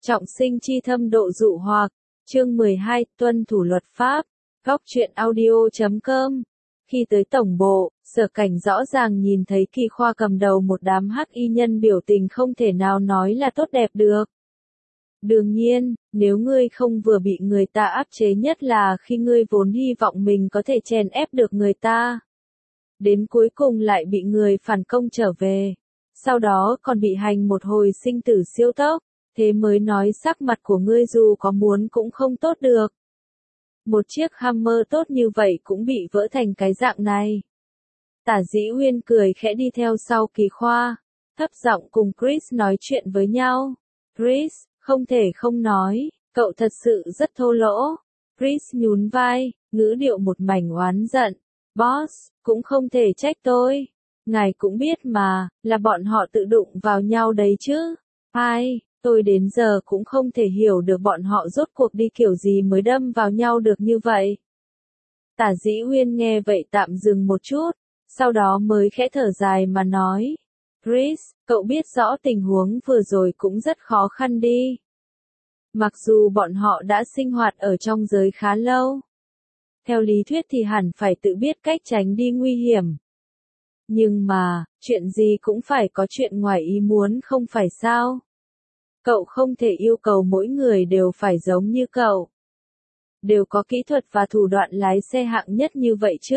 Trọng sinh chi thâm độ dụ hoặc, chương 12, tuân thủ luật pháp, góc truyện audio.com. Khi tới tổng bộ, Sở Cảnh rõ ràng nhìn thấy Kỳ Khoa cầm đầu một đám hắc y nhân biểu tình không thể nào nói là tốt đẹp được. Đương nhiên, nếu ngươi không vừa bị người ta áp chế nhất là khi ngươi vốn hy vọng mình có thể chèn ép được người ta. Đến cuối cùng lại bị người phản công trở về. Sau đó còn bị hành một hồi sinh tử siêu tốc. Thế mới nói sắc mặt của ngươi dù có muốn cũng không tốt được. Một chiếc Hammer tốt như vậy cũng bị vỡ thành cái dạng này. Tả Dĩ Uyên cười khẽ đi theo sau Kỳ Khoa, thấp giọng cùng Chris nói chuyện với nhau. Chris, không thể không nói, cậu thật sự rất thô lỗ. Chris nhún vai, ngữ điệu một mảnh oán giận. Boss, cũng không thể trách tôi. Ngài cũng biết mà, là bọn họ tự đụng vào nhau đấy chứ. Ai? Tôi đến giờ cũng không thể hiểu được bọn họ rốt cuộc đi kiểu gì mới đâm vào nhau được như vậy. Tả Dĩ Uyên nghe vậy tạm dừng một chút, sau đó mới khẽ thở dài mà nói. Chris, cậu biết rõ tình huống vừa rồi cũng rất khó khăn đi. Mặc dù bọn họ đã sinh hoạt ở trong giới khá lâu. Theo lý thuyết thì hẳn phải tự biết cách tránh đi nguy hiểm. Nhưng mà, chuyện gì cũng phải có chuyện ngoài ý muốn không phải sao? Cậu không thể yêu cầu mỗi người đều phải giống như cậu. Đều có kỹ thuật và thủ đoạn lái xe hạng nhất như vậy chứ.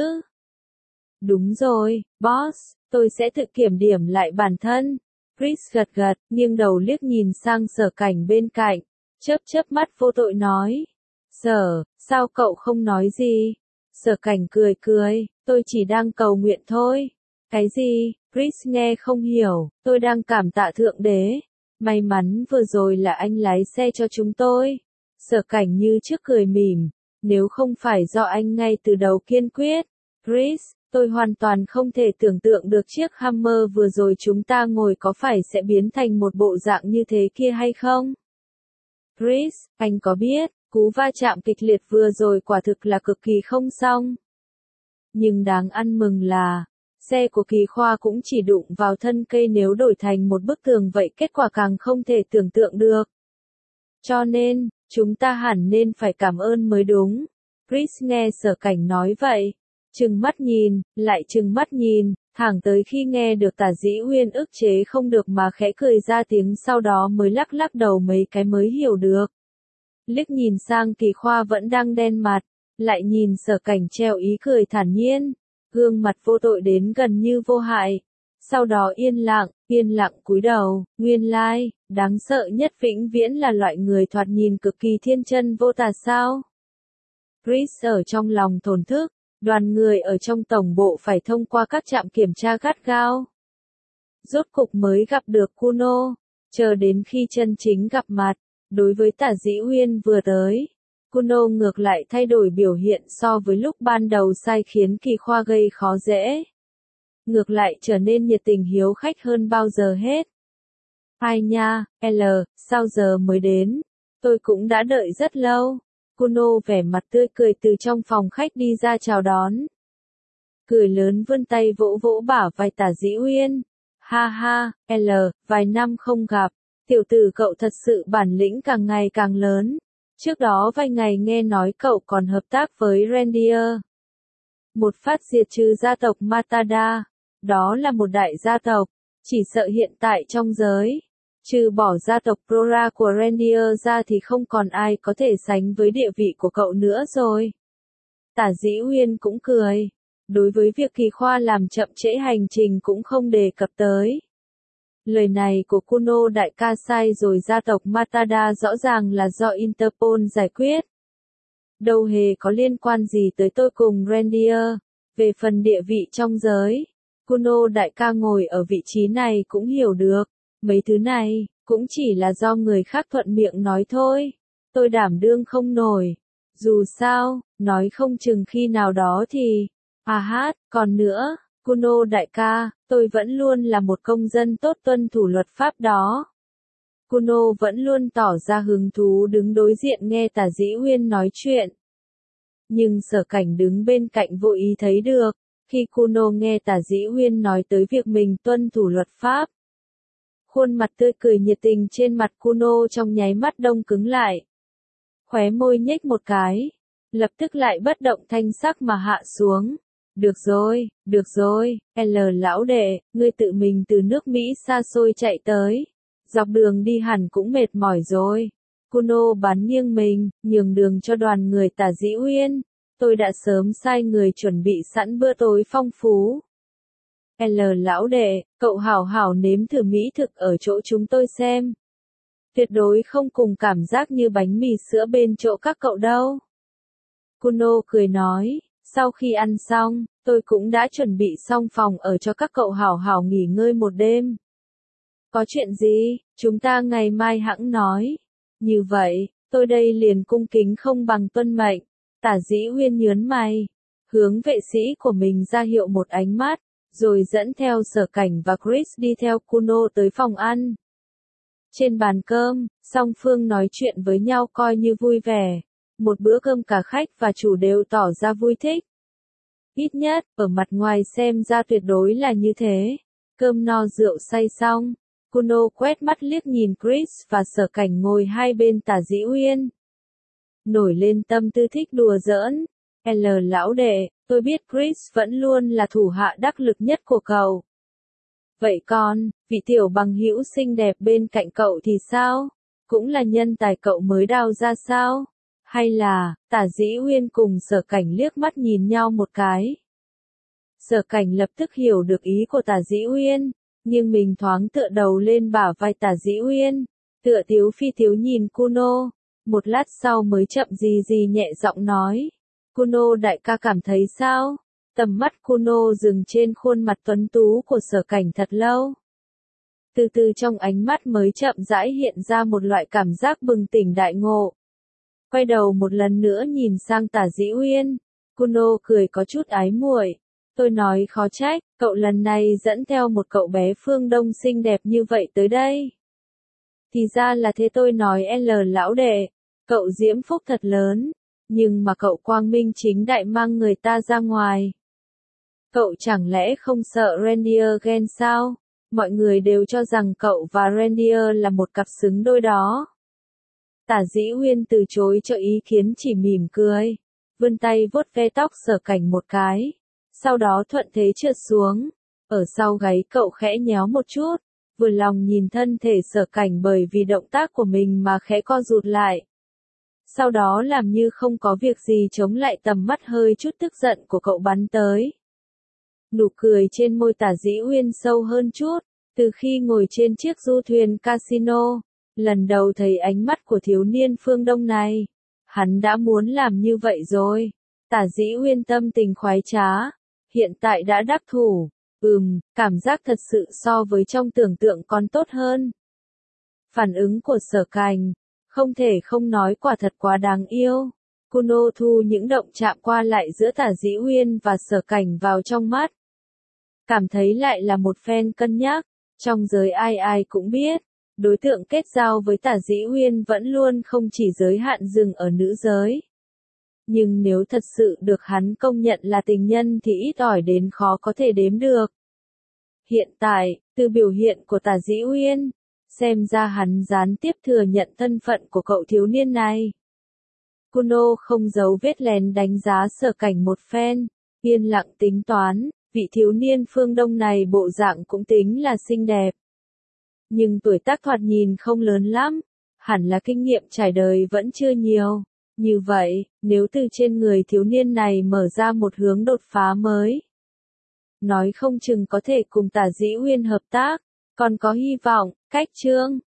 Đúng rồi, boss, tôi sẽ tự kiểm điểm lại bản thân. Chris gật gật, nghiêng đầu liếc nhìn sang Sở Cảnh bên cạnh, chớp chớp mắt vô tội nói. Sở, sao cậu không nói gì? Sở Cảnh cười cười, tôi chỉ đang cầu nguyện thôi. Cái gì? Chris nghe không hiểu, tôi đang cảm tạ Thượng Đế. May mắn vừa rồi là anh lái xe cho chúng tôi. Sở Cảnh như trước cười mỉm, nếu không phải do anh ngay từ đầu kiên quyết. Chris, tôi hoàn toàn không thể tưởng tượng được chiếc Hammer vừa rồi chúng ta ngồi có phải sẽ biến thành một bộ dạng như thế kia hay không? Chris, anh có biết, cú va chạm kịch liệt vừa rồi quả thực là cực kỳ không xong. Nhưng đáng ăn mừng là, xe của Kỳ Khoa cũng chỉ đụng vào thân cây, nếu đổi thành một bức tường vậy kết quả càng không thể tưởng tượng được. Cho nên, chúng ta hẳn nên phải cảm ơn mới đúng. Chris nghe Sở Cảnh nói vậy, trừng mắt nhìn, lại trừng mắt nhìn, thẳng tới khi nghe được Tả Dĩ Uyên ức chế không được mà khẽ cười ra tiếng, sau đó mới lắc lắc đầu mấy cái mới hiểu được. Liếc nhìn sang Kỳ Khoa vẫn đang đen mặt, lại nhìn Sở Cảnh treo ý cười thản nhiên. Gương mặt vô tội đến gần như vô hại. Sau đó yên lặng cúi đầu, nguyên lai, đáng sợ nhất vĩnh viễn là loại người thoạt nhìn cực kỳ thiên chân vô tà sao. Chris ở trong lòng thổn thức, đoàn người ở trong tổng bộ phải thông qua các trạm kiểm tra gắt gao. Rốt cục mới gặp được Kuno, chờ đến khi chân chính gặp mặt, đối với Tả Dĩ Uyên vừa tới. Kuno ngược lại thay đổi biểu hiện so với lúc ban đầu sai khiến Kỳ Khoa gây khó dễ. Ngược lại trở nên nhiệt tình hiếu khách hơn bao giờ hết. Ai nha, sao giờ mới đến? Tôi cũng đã đợi rất lâu. Kuno vẻ mặt tươi cười từ trong phòng khách đi ra chào đón. Cười lớn vươn tay vỗ vỗ bả vai Tả Dĩ Uyên. Ha ha, vài năm không gặp, tiểu tử cậu thật sự bản lĩnh càng ngày càng lớn. Trước đó vài ngày nghe nói cậu còn hợp tác với Reindeer. Một phát diệt trừ gia tộc Matada. Đó là một đại gia tộc. Chỉ sợ hiện tại trong giới, trừ bỏ gia tộc Prora của Reindeer ra thì không còn ai có thể sánh với địa vị của cậu nữa rồi. Tả Dĩ Uyên cũng cười. Đối với việc Kỳ Khoa làm chậm trễ hành trình cũng không đề cập tới. Lời này của Kuno đại ca sai rồi, gia tộc Matada rõ ràng là do Interpol giải quyết. Đâu hề có liên quan gì tới tôi cùng Reindeer. Về phần địa vị trong giới, Kuno đại ca ngồi ở vị trí này cũng hiểu được. Mấy thứ này, cũng chỉ là do người khác thuận miệng nói thôi. Tôi đảm đương không nổi. Dù sao, nói không chừng khi nào đó thì... còn nữa, Kuno đại ca, tôi vẫn luôn là một công dân tốt tuân thủ luật pháp đó. Kuno vẫn luôn tỏ ra hứng thú đứng đối diện nghe Tả Dĩ Uyên nói chuyện. Nhưng Sở Cảnh đứng bên cạnh vô ý thấy được, khi Kuno nghe Tả Dĩ Uyên nói tới việc mình tuân thủ luật pháp. Khuôn mặt tươi cười nhiệt tình trên mặt Kuno trong nháy mắt đông cứng lại. Khóe môi nhếch một cái, lập tức lại bất động thanh sắc mà hạ xuống. Được rồi, L lão đệ, ngươi tự mình từ nước Mỹ xa xôi chạy tới. Dọc đường đi hẳn cũng mệt mỏi rồi. Kuno bắn nghiêng mình, nhường đường cho đoàn người Tả Dĩ Uyên. Tôi đã sớm sai người chuẩn bị sẵn bữa tối phong phú. L lão đệ, cậu hảo hảo nếm thử mỹ thực ở chỗ chúng tôi xem. Tuyệt đối không cùng cảm giác như bánh mì sữa bên chỗ các cậu đâu. Kuno cười nói, sau khi ăn xong, tôi cũng đã chuẩn bị xong phòng ở cho các cậu hảo hảo nghỉ ngơi một đêm. Có chuyện gì, chúng ta ngày mai hẵng nói. Như vậy, tôi đây liền cung kính không bằng tuân mệnh. Tả Dĩ Uyên nhớn mày, hướng vệ sĩ của mình ra hiệu một ánh mắt, rồi dẫn theo Sở Cảnh và Chris đi theo Kuno tới phòng ăn. Trên bàn cơm, song phương nói chuyện với nhau coi như vui vẻ. Một bữa cơm cả khách và chủ đều tỏ ra vui thích. Ít nhất, ở mặt ngoài xem ra tuyệt đối là như thế. Cơm no rượu say xong, Kuno quét mắt liếc nhìn Chris và Sở Cảnh ngồi hai bên Tả Dĩ Uyên. Nổi lên tâm tư thích đùa giỡn. L lão đệ, tôi biết Chris vẫn luôn là thủ hạ đắc lực nhất của cậu. Vậy còn, vị tiểu bằng hữu xinh đẹp bên cạnh cậu thì sao? Cũng là nhân tài cậu mới đào ra sao? Hay là, Tả Dĩ Uyên cùng Sở Cảnh liếc mắt nhìn nhau một cái. Sở Cảnh lập tức hiểu được ý của Tả Dĩ Uyên, nhưng mình thoáng tựa đầu lên bả vai Tả Dĩ Uyên, tựa tiếu phi tiếu nhìn Kuno, một lát sau mới chậm gì nhẹ giọng nói. Kuno đại ca cảm thấy sao? Tầm mắt Kuno dừng trên khuôn mặt tuấn tú của Sở Cảnh thật lâu. Từ từ trong ánh mắt mới chậm rãi hiện ra một loại cảm giác bừng tỉnh đại ngộ. Quay đầu một lần nữa nhìn sang Tả Dĩ Uyên, Kuno cười có chút ái muội. Tôi nói khó trách, cậu lần này dẫn theo một cậu bé phương Đông xinh đẹp như vậy tới đây. Thì ra là thế, tôi nói L lão đệ, cậu diễm phúc thật lớn, nhưng mà cậu quang minh chính đại mang người ta ra ngoài. Cậu chẳng lẽ không sợ Reindeer ghen sao? Mọi người đều cho rằng cậu và Reindeer là một cặp xứng đôi đó. Tả Dĩ Uyên từ chối cho ý kiến, chỉ mỉm cười, vươn tay vuốt ve tóc Sở Cảnh một cái, sau đó thuận thế trượt xuống, ở sau gáy cậu khẽ nhéo một chút, vừa lòng nhìn thân thể Sở Cảnh bởi vì động tác của mình mà khẽ co rụt lại. Sau đó làm như không có việc gì chống lại tầm mắt hơi chút tức giận của cậu bắn tới. Nụ cười trên môi Tả Dĩ Uyên sâu hơn chút, từ khi ngồi trên chiếc du thuyền casino, lần đầu thấy ánh mắt của thiếu niên phương Đông này, hắn đã muốn làm như vậy rồi. Tả Dĩ Uyên tâm tình khoái trá, hiện tại đã đắc thủ, cảm giác thật sự so với trong tưởng tượng còn tốt hơn. Phản ứng của Sở Cảnh, không thể không nói quả thật quá đáng yêu. Kuno thu những động chạm qua lại giữa Tả Dĩ Uyên và Sở Cảnh vào trong mắt. Cảm thấy lại là một phen cân nhắc, trong giới ai cũng biết, đối tượng kết giao với Tả Dĩ Uyên vẫn luôn không chỉ giới hạn dừng ở nữ giới. Nhưng nếu thật sự được hắn công nhận là tình nhân thì ít ỏi đến khó có thể đếm được. Hiện tại, từ biểu hiện của Tả Dĩ Uyên, xem ra hắn gián tiếp thừa nhận thân phận của cậu thiếu niên này. Kuno không giấu vết lén đánh giá Sở Cảnh một phen, yên lặng tính toán, vị thiếu niên phương Đông này bộ dạng cũng tính là xinh đẹp. Nhưng tuổi tác thoạt nhìn không lớn lắm, hẳn là kinh nghiệm trải đời vẫn chưa nhiều. Như vậy, nếu từ trên người thiếu niên này mở ra một hướng đột phá mới, nói không chừng có thể cùng Tả Dĩ Uyên hợp tác, còn có hy vọng. Cách chương